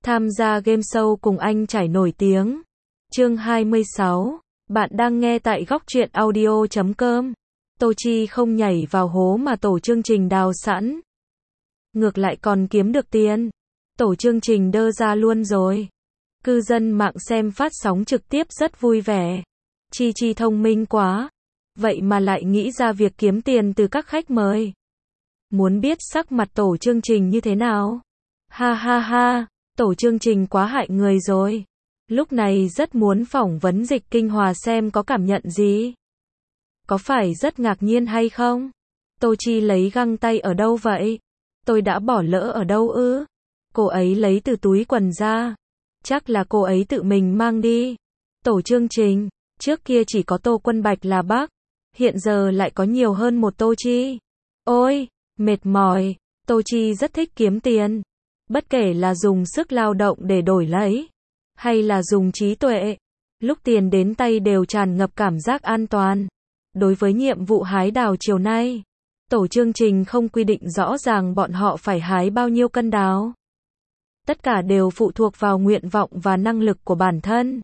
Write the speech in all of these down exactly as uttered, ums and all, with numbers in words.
Tham gia game show cùng anh trải nổi tiếng. Chương hai mươi sáu. Bạn đang nghe tại góc truyện audio chấm com. Tô Chi không nhảy vào hố mà tổ chương trình đào sẵn. Ngược lại còn kiếm được tiền. Tổ chương trình đơ ra luôn rồi. Cư dân mạng xem phát sóng trực tiếp rất vui vẻ. Chi Chi thông minh quá. Vậy mà lại nghĩ ra việc kiếm tiền từ các khách mời. Muốn biết sắc mặt tổ chương trình như thế nào? Ha ha ha, tổ chương trình quá hại người rồi. Lúc này rất muốn phỏng vấn Dịch Kinh Hòa xem có cảm nhận gì. Có phải rất ngạc nhiên hay không? Tô Chi lấy găng tay ở đâu vậy? Tôi đã bỏ lỡ ở đâu ư? Cô ấy lấy từ túi quần ra. Chắc là cô ấy tự mình mang đi. Tổ chương trình, trước kia chỉ có Tô Quân Bạch là bác. Hiện giờ lại có nhiều hơn một Tô Chi. Ôi, mệt mỏi. Tô Chi rất thích kiếm tiền. Bất kể là dùng sức lao động để đổi lấy, hay là dùng trí tuệ, lúc tiền đến tay đều tràn ngập cảm giác an toàn. Đối với nhiệm vụ hái đào chiều nay, tổ chương trình không quy định rõ ràng bọn họ phải hái bao nhiêu cân đào. Tất cả đều phụ thuộc vào nguyện vọng và năng lực của bản thân.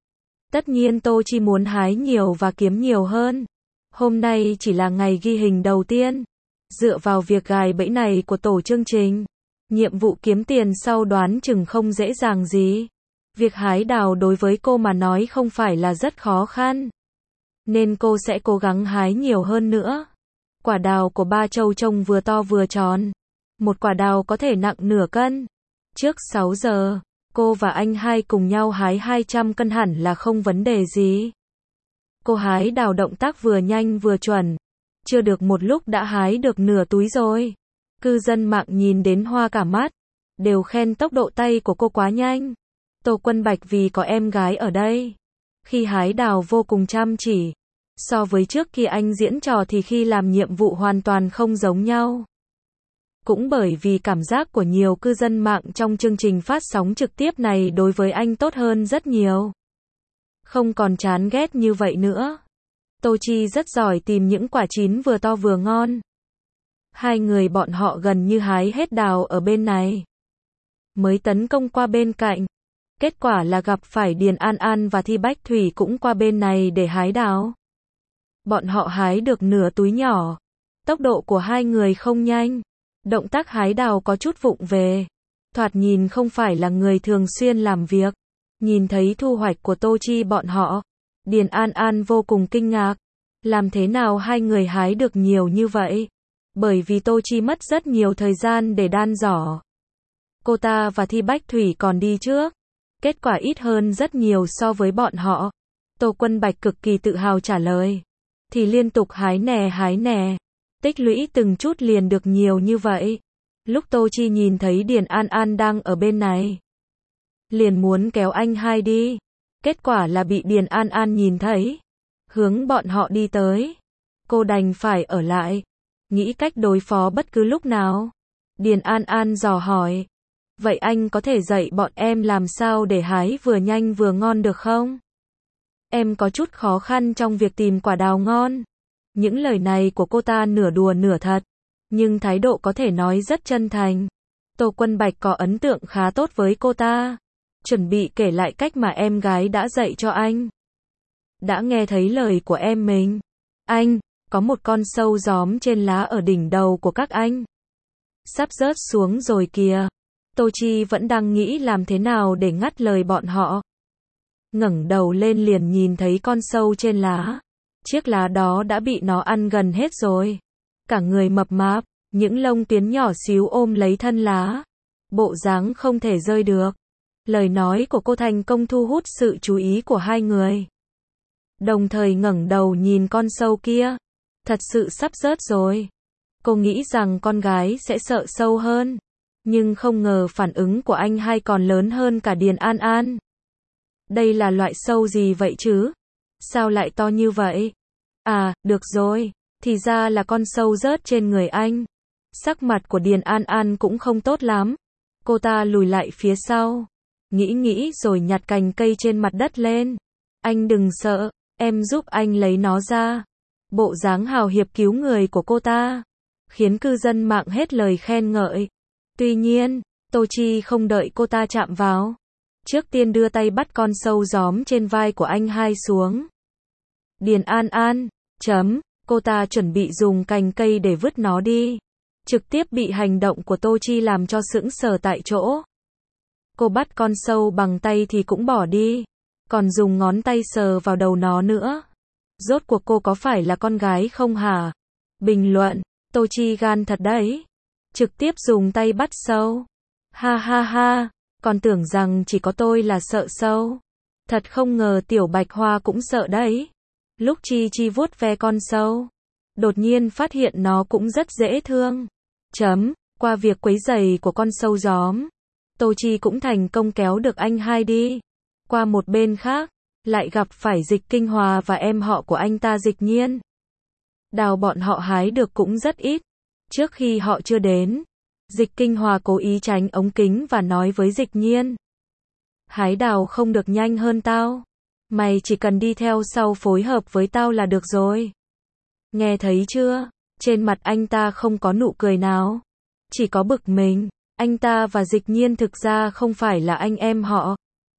Tất nhiên Tô Chi muốn hái nhiều và kiếm nhiều hơn. Hôm nay chỉ là ngày ghi hình đầu tiên. Dựa vào việc gài bẫy này của tổ chương trình, nhiệm vụ kiếm tiền sau đoán chừng không dễ dàng gì. Việc hái đào đối với cô mà nói không phải là rất khó khăn. Nên cô sẽ cố gắng hái nhiều hơn nữa. Quả đào của Ba Châu trông vừa to vừa tròn. Một quả đào có thể nặng nửa cân. Trước sáu giờ, cô và anh hai cùng nhau hái hai trăm cân hẳn là không vấn đề gì. Cô hái đào động tác vừa nhanh vừa chuẩn. Chưa được một lúc đã hái được nửa túi rồi. Cư dân mạng nhìn đến hoa cả mắt. Đều khen tốc độ tay của cô quá nhanh. Tô Quân Bạch vì có em gái ở đây. Khi hái đào vô cùng chăm chỉ. So với trước khi anh diễn trò thì khi làm nhiệm vụ hoàn toàn không giống nhau. Cũng bởi vì cảm giác của nhiều cư dân mạng trong chương trình phát sóng trực tiếp này đối với anh tốt hơn rất nhiều. Không còn chán ghét như vậy nữa. Tô Chi rất giỏi tìm những quả chín vừa to vừa ngon. Hai người bọn họ gần như hái hết đào ở bên này. Mới tấn công qua bên cạnh. Kết quả là gặp phải Điền An An và Thi Bách Thủy cũng qua bên này để hái đào. Bọn họ hái được nửa túi nhỏ. Tốc độ của hai người không nhanh. Động tác hái đào có chút vụng về. Thoạt nhìn không phải là người thường xuyên làm việc. Nhìn thấy thu hoạch của Tô Chi bọn họ. Điền An An vô cùng kinh ngạc. Làm thế nào hai người hái được nhiều như vậy? Bởi vì Tô Chi mất rất nhiều thời gian để đan giỏ. Cô ta và Thi Bách Thủy còn đi trước. Kết quả ít hơn rất nhiều so với bọn họ. Tô Quân Bạch cực kỳ tự hào trả lời. Thì liên tục hái nè hái nè. Tích lũy từng chút liền được nhiều như vậy. Lúc Tô Chi nhìn thấy Điền An An đang ở bên này. Liền muốn kéo anh hai đi. Kết quả là bị Điền An An nhìn thấy. Hướng bọn họ đi tới. Cô đành phải ở lại. Nghĩ cách đối phó bất cứ lúc nào. Điền An An dò hỏi. Vậy anh có thể dạy bọn em làm sao để hái vừa nhanh vừa ngon được không? Em có chút khó khăn trong việc tìm quả đào ngon. Những lời này của cô ta nửa đùa nửa thật. Nhưng thái độ có thể nói rất chân thành. Tô Quân Bạch có ấn tượng khá tốt với cô ta. Chuẩn bị kể lại cách mà em gái đã dạy cho anh. Đã nghe thấy lời của em mình. Anh, có một con sâu gióm trên lá ở đỉnh đầu của các anh. Sắp rớt xuống rồi kìa. Tô Chi vẫn đang nghĩ làm thế nào để ngắt lời bọn họ. Ngẩng đầu lên liền nhìn thấy con sâu trên lá. Chiếc lá đó đã bị nó ăn gần hết rồi. Cả người mập mạp, những lông tuyến nhỏ xíu ôm lấy thân lá. Bộ dáng không thể rơi được. Lời nói của cô thành công thu hút sự chú ý của hai người. Đồng thời ngẩng đầu nhìn con sâu kia. Thật sự sắp rớt rồi. Cô nghĩ rằng con gái sẽ sợ sâu hơn. Nhưng không ngờ phản ứng của anh hai còn lớn hơn cả Điền An An. Đây là loại sâu gì vậy chứ? Sao lại to như vậy? À, được rồi. Thì ra là con sâu rớt trên người anh. Sắc mặt của Điền An An cũng không tốt lắm. Cô ta lùi lại phía sau. Nghĩ nghĩ rồi nhặt cành cây trên mặt đất lên. Anh đừng sợ, em giúp anh lấy nó ra. Bộ dáng hào hiệp cứu người của cô ta khiến cư dân mạng hết lời khen ngợi. Tuy nhiên, Tô Chi không đợi cô ta chạm vào. Trước tiên đưa tay bắt con sâu gióm trên vai của anh hai xuống. Điền An An, chấm, cô ta chuẩn bị dùng cành cây để vứt nó đi. Trực tiếp bị hành động của Tô Chi làm cho sững sờ tại chỗ. Cô bắt con sâu bằng tay thì cũng bỏ đi. Còn dùng ngón tay sờ vào đầu nó nữa. Rốt cuộc cô có phải là con gái không hả? Bình luận, Tô Chi gan thật đấy. Trực tiếp dùng tay bắt sâu. Ha ha ha, còn tưởng rằng chỉ có tôi là sợ sâu. Thật không ngờ Tiểu Bạch Hoa cũng sợ đấy. Lúc Chi Chi vuốt ve con sâu, đột nhiên phát hiện nó cũng rất dễ thương. Chấm, qua việc quấy giày của con sâu gióm, Tô Chi cũng thành công kéo được anh hai đi. Qua một bên khác, lại gặp phải Dịch Kinh Hòa và em họ của anh ta Dịch Nhiên. Đào bọn họ hái được cũng rất ít. Trước khi họ chưa đến, Dịch Kinh Hòa cố ý tránh ống kính và nói với Dịch Nhiên. Hái đào không được nhanh hơn tao. Mày chỉ cần đi theo sau phối hợp với tao là được rồi. Nghe thấy chưa? Trên mặt anh ta không có nụ cười nào. Chỉ có bực mình. Anh ta và Dịch Nhiên thực ra không phải là anh em họ,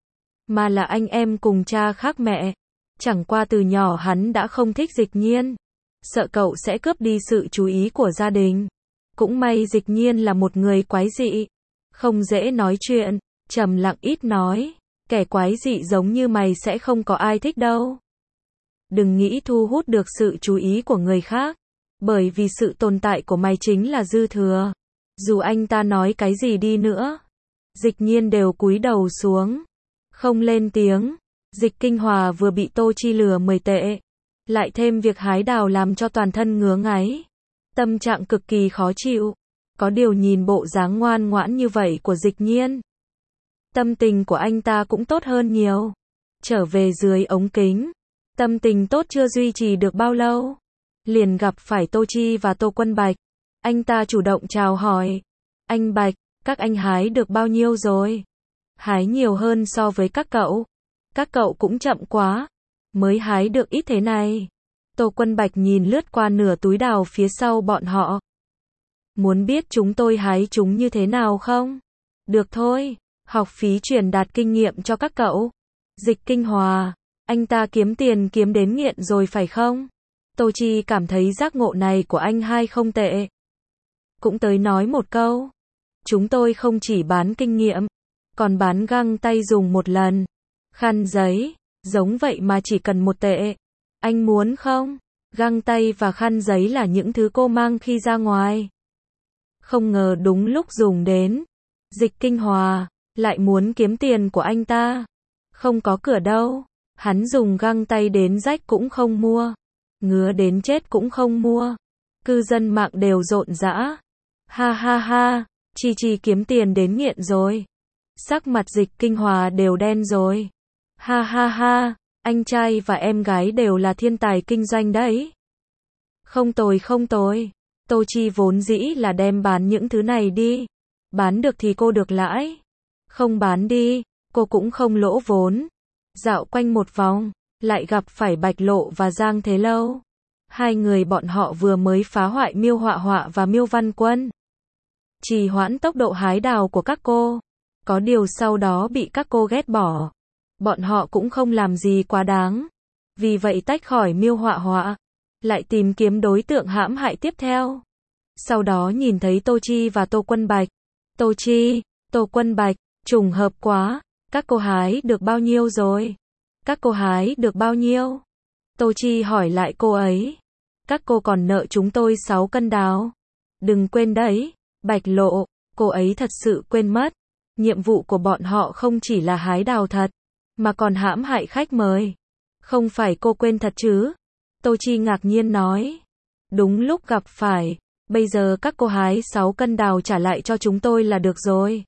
mà là anh em cùng cha khác mẹ. Chẳng qua từ nhỏ hắn đã không thích Dịch Nhiên. Sợ cậu sẽ cướp đi sự chú ý của gia đình. Cũng may Dịch Nhiên là một người quái dị. Không dễ nói chuyện, trầm lặng ít nói. Kẻ quái dị giống như mày sẽ không có ai thích đâu. Đừng nghĩ thu hút được sự chú ý của người khác. Bởi vì sự tồn tại của mày chính là dư thừa. Dù anh ta nói cái gì đi nữa, Dịch Nhiên đều cúi đầu xuống. Không lên tiếng. Dịch Kinh Hòa vừa bị Tô Chi lừa mười tệ. Lại thêm việc hái đào làm cho toàn thân ngứa ngáy. Tâm trạng cực kỳ khó chịu. Có điều nhìn bộ dáng ngoan ngoãn như vậy của Dịch Nhiên, tâm tình của anh ta cũng tốt hơn nhiều. Trở về dưới ống kính, tâm tình tốt chưa duy trì được bao lâu, liền gặp phải Tô Chi và Tô Quân Bạch. Anh ta chủ động chào hỏi. Anh Bạch, các anh hái được bao nhiêu rồi? Hái nhiều hơn so với các cậu. Các cậu cũng chậm quá. Mới hái được ít thế này. Tô Quân Bạch nhìn lướt qua nửa túi đào phía sau bọn họ. Muốn biết chúng tôi hái chúng như thế nào không? Được thôi. Học phí truyền đạt kinh nghiệm cho các cậu. Dịch Kinh Hòa, anh ta kiếm tiền kiếm đến nghiện rồi phải không? Tô Chi cảm thấy giác ngộ này của anh hai không tệ. Cũng tới nói một câu. Chúng tôi không chỉ bán kinh nghiệm, còn bán găng tay dùng một lần. Khăn giấy, giống vậy mà chỉ cần một tệ. Anh muốn không? Găng tay và khăn giấy là những thứ cô mang khi ra ngoài. Không ngờ đúng lúc dùng đến. Dịch Kinh Hòa lại muốn kiếm tiền của anh ta. Không có cửa đâu. Hắn dùng găng tay đến rách cũng không mua. Ngứa đến chết cũng không mua. Cư dân mạng đều rộn rã. Ha ha ha, Chi Chi kiếm tiền đến nghiện rồi. Sắc mặt Dịch Kinh Hòa đều đen rồi. Ha ha ha, anh trai và em gái đều là thiên tài kinh doanh đấy. Không tồi không tồi. Tô Chi vốn dĩ là đem bán những thứ này đi. Bán được thì cô được lãi. Không bán đi, cô cũng không lỗ vốn. Dạo quanh một vòng, lại gặp phải Bạch Lộ và Giang Thế Lâu. Hai người bọn họ vừa mới phá hoại Miêu Họa Họa và Miêu Văn Quân, trì hoãn tốc độ hái đào của các cô. Có điều sau đó bị các cô ghét bỏ. Bọn họ cũng không làm gì quá đáng. Vì vậy tách khỏi Miêu Họa Họa, lại tìm kiếm đối tượng hãm hại tiếp theo. Sau đó nhìn thấy Tô Chi và Tô Quân Bạch. Tô Chi, Tô Quân Bạch, trùng hợp quá. Các cô hái được bao nhiêu rồi? Các cô hái được bao nhiêu? Tô Chi hỏi lại cô ấy. Các cô còn nợ chúng tôi sáu cân đào. Đừng quên đấy. Bạch Lộ, cô ấy thật sự quên mất. Nhiệm vụ của bọn họ không chỉ là hái đào thật, mà còn hãm hại khách mời. Không phải cô quên thật chứ? Tô Chi ngạc nhiên nói. Đúng lúc gặp phải. Bây giờ các cô hái sáu cân đào trả lại cho chúng tôi là được rồi.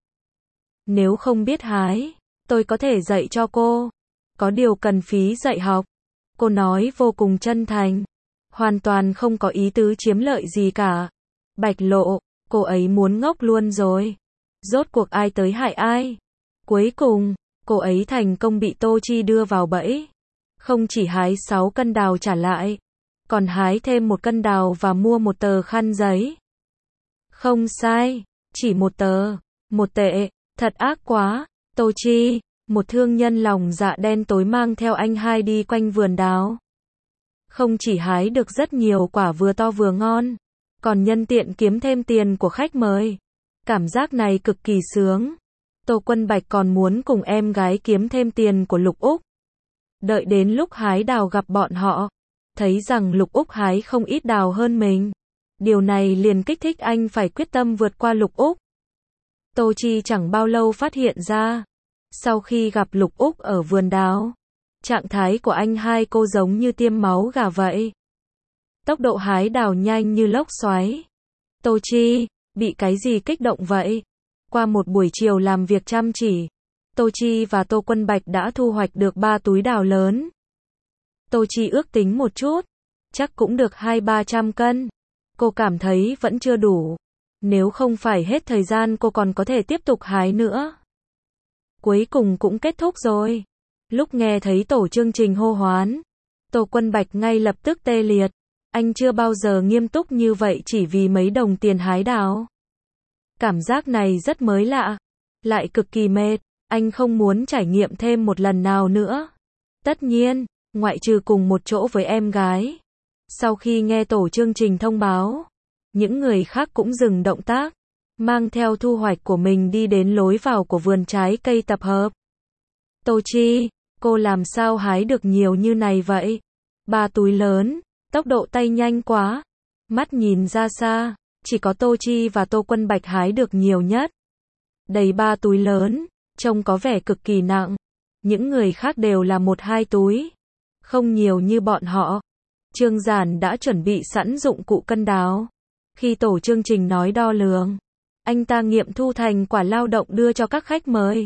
Nếu không biết hái, tôi có thể dạy cho cô. Có điều cần phí dạy học. Cô nói vô cùng chân thành. Hoàn toàn không có ý tứ chiếm lợi gì cả. Bạch Lộ, cô ấy muốn ngốc luôn rồi. Rốt cuộc ai tới hại ai? Cuối cùng, cô ấy thành công bị Tô Chi đưa vào bẫy. Không chỉ hái sáu cân đào trả lại, còn hái thêm một cân đào và mua một tờ khăn giấy. Không sai, chỉ một tờ, Một tệ, thật ác quá. Tô Chi, một thương nhân lòng dạ đen tối mang theo anh hai đi quanh vườn đào. Không chỉ hái được rất nhiều quả vừa to vừa ngon, còn nhân tiện kiếm thêm tiền của khách mời. Cảm giác này cực kỳ sướng. Tô Quân Bạch còn muốn cùng em gái kiếm thêm tiền của Lục Úc. Đợi đến lúc hái đào gặp bọn họ, thấy rằng Lục Úc hái không ít đào hơn mình. Điều này liền kích thích anh phải quyết tâm vượt qua Lục Úc. Tô Chi chẳng bao lâu phát hiện ra, sau khi gặp Lục Úc ở vườn đào, trạng thái của anh hai cô giống như tiêm máu gà vậy. Tốc độ hái đào nhanh như lốc xoáy. Tô Chi, bị cái gì kích động vậy? Qua một buổi chiều làm việc chăm chỉ, Tô Chi và Tô Quân Bạch đã thu hoạch được ba túi đào lớn. Tô Chi ước tính một chút, chắc cũng được hai ba trăm cân. Cô cảm thấy vẫn chưa đủ. Nếu không phải hết thời gian cô còn có thể tiếp tục hái nữa. Cuối cùng cũng kết thúc rồi. Lúc nghe thấy tổ chương trình hô hoán, Tô Quân Bạch ngay lập tức tê liệt. Anh chưa bao giờ nghiêm túc như vậy chỉ vì mấy đồng tiền hái đào. Cảm giác này rất mới lạ, lại cực kỳ mệt. Anh không muốn trải nghiệm thêm một lần nào nữa. Tất nhiên, ngoại trừ cùng một chỗ với em gái. Sau khi nghe tổ chương trình thông báo, những người khác cũng dừng động tác, mang theo thu hoạch của mình đi đến lối vào của vườn trái cây tập hợp. Tô Chi, cô làm sao hái được nhiều như này vậy? Ba túi lớn, tốc độ tay nhanh quá. Mắt nhìn ra xa, chỉ có Tô Chi và Tô Quân Bạch hái được nhiều nhất. Đầy ba túi lớn, trông có vẻ cực kỳ nặng. Những người khác đều là một hai túi, không nhiều như bọn họ. Trương Giản đã chuẩn bị sẵn dụng cụ cân đào. Khi tổ chương trình nói đo lường, anh ta nghiệm thu thành quả lao động đưa cho các khách mời.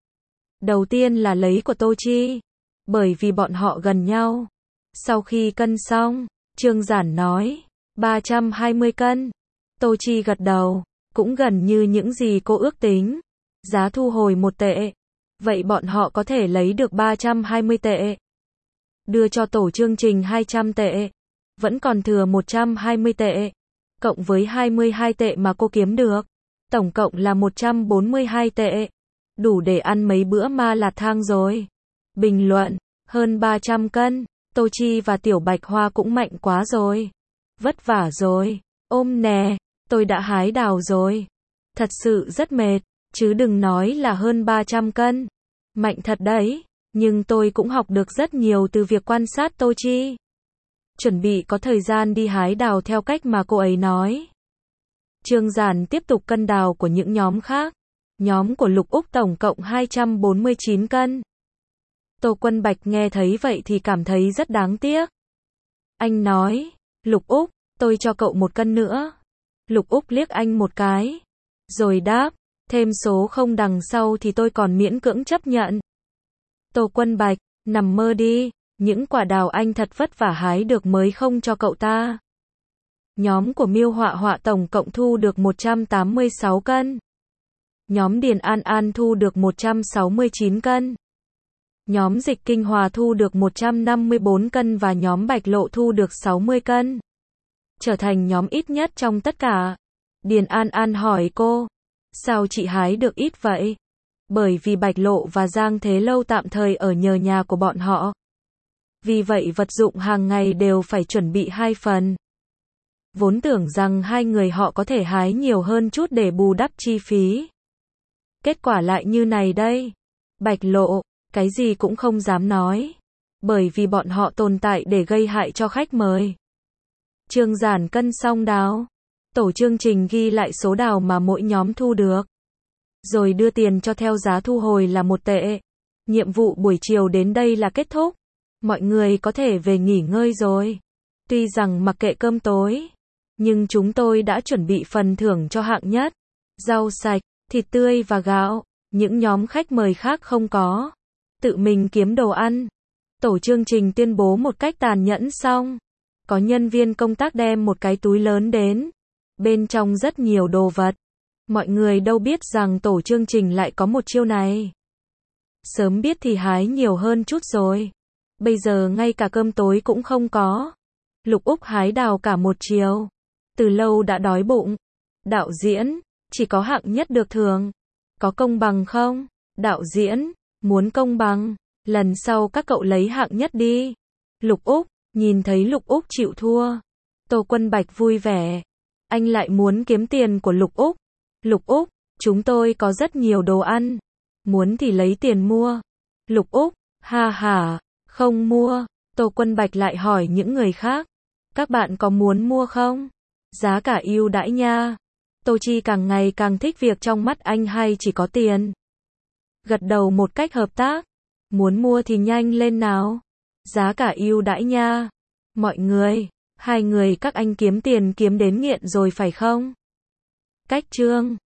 Đầu tiên là lấy của Tô Chi, bởi vì bọn họ gần nhau. Sau khi cân xong, Trương Giản nói, ba trăm hai mươi cân. Tô Chi gật đầu, cũng gần như những gì cô ước tính. Giá thu hồi một tệ. Vậy bọn họ có thể lấy được ba trăm hai mươi tệ. Đưa cho tổ chương trình hai trăm tệ. Vẫn còn thừa một trăm hai mươi tệ. Cộng với hai mươi hai tệ mà cô kiếm được. Tổng cộng là một trăm bốn mươi hai tệ. Đủ để ăn mấy bữa ma lạt thang rồi. Bình luận, hơn ba trăm cân. Tô Chi và Tiểu Bạch Hoa cũng mạnh quá rồi. Vất vả rồi. Ôm nè, tôi đã hái đào rồi. Thật sự rất mệt, chứ đừng nói là hơn ba trăm cân. Mạnh thật đấy, nhưng tôi cũng học được rất nhiều từ việc quan sát Tô Chi. Chuẩn bị có thời gian đi hái đào theo cách mà cô ấy nói. Trương Giản tiếp tục cân đào của những nhóm khác. Nhóm của Lục Úc tổng cộng hai trăm bốn mươi chín cân. Tô Quân Bạch nghe thấy vậy thì cảm thấy rất đáng tiếc. Anh nói, Lục Úc, tôi cho cậu một cân nữa. Lục Úc liếc anh một cái, rồi đáp, thêm số không đằng sau thì tôi còn miễn cưỡng chấp nhận. Tô Quân Bạch, nằm mơ đi, những quả đào anh thật vất vả hái được mới không cho cậu ta. Nhóm của Miêu Họa Họa tổng cộng thu được một trăm tám mươi sáu cân. Nhóm Điền An An thu được một trăm sáu mươi chín cân. Nhóm Dịch Kinh Hòa thu được một trăm năm mươi bốn cân và nhóm Bạch Lộ thu được sáu mươi cân. Trở thành nhóm ít nhất trong tất cả. Điền An An hỏi cô, sao chị hái được ít vậy? Bởi vì Bạch Lộ và Giang Thế Lâu tạm thời ở nhờ nhà của bọn họ. Vì vậy vật dụng hàng ngày đều phải chuẩn bị hai phần. Vốn tưởng rằng hai người họ có thể hái nhiều hơn chút để bù đắp chi phí. Kết quả lại như này đây. Bạch Lộ, cái gì cũng không dám nói. Bởi vì bọn họ tồn tại để gây hại cho khách mời. Trương Giản cân xong đào. Tổ chương trình ghi lại số đào mà mỗi nhóm thu được. Rồi đưa tiền cho theo giá thu hồi là một tệ. Nhiệm vụ buổi chiều đến đây là kết thúc. Mọi người có thể về nghỉ ngơi rồi. Tuy rằng mặc kệ cơm tối, nhưng chúng tôi đã chuẩn bị phần thưởng cho hạng nhất. Rau sạch, thịt tươi và gạo. Những nhóm khách mời khác không có. Tự mình kiếm đồ ăn. Tổ chương trình tuyên bố một cách tàn nhẫn xong. Có nhân viên công tác đem một cái túi lớn đến. Bên trong rất nhiều đồ vật. Mọi người đâu biết rằng tổ chương trình lại có một chiêu này. Sớm biết thì hái nhiều hơn chút rồi. Bây giờ ngay cả cơm tối cũng không có. Lục Úc hái đào cả một chiều. Từ lâu đã đói bụng. Đạo diễn, chỉ có hạng nhất được thưởng. Có công bằng không? Đạo diễn, muốn công bằng. Lần sau các cậu lấy hạng nhất đi. Lục Úc, nhìn thấy Lục Úc chịu thua. Tô Quân Bạch vui vẻ. Anh lại muốn kiếm tiền của Lục Úc. Lục Úc, chúng tôi có rất nhiều đồ ăn. Muốn thì lấy tiền mua. Lục Úc, ha ha, không mua. Tô Quân Bạch lại hỏi những người khác. Các bạn có muốn mua không? Giá cả ưu đãi nha. Tô Chi càng ngày càng thích việc trong mắt anh hay chỉ có tiền. Gật đầu một cách hợp tác. Muốn mua thì nhanh lên nào. Giá cả ưu đãi nha. Mọi người, hai người các anh kiếm tiền kiếm đến nghiện rồi phải không? Cách chương